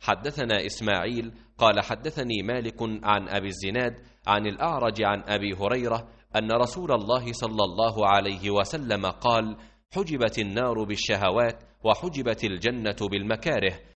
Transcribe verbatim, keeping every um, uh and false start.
حدثنا إسماعيل قال حدثني مالك عن أبي الزناد عن الأعرج عن أبي هريرة أن رسول الله صلى الله عليه وسلم قال: حجبت النار بالشهوات وحجبت الجنة بالمكاره،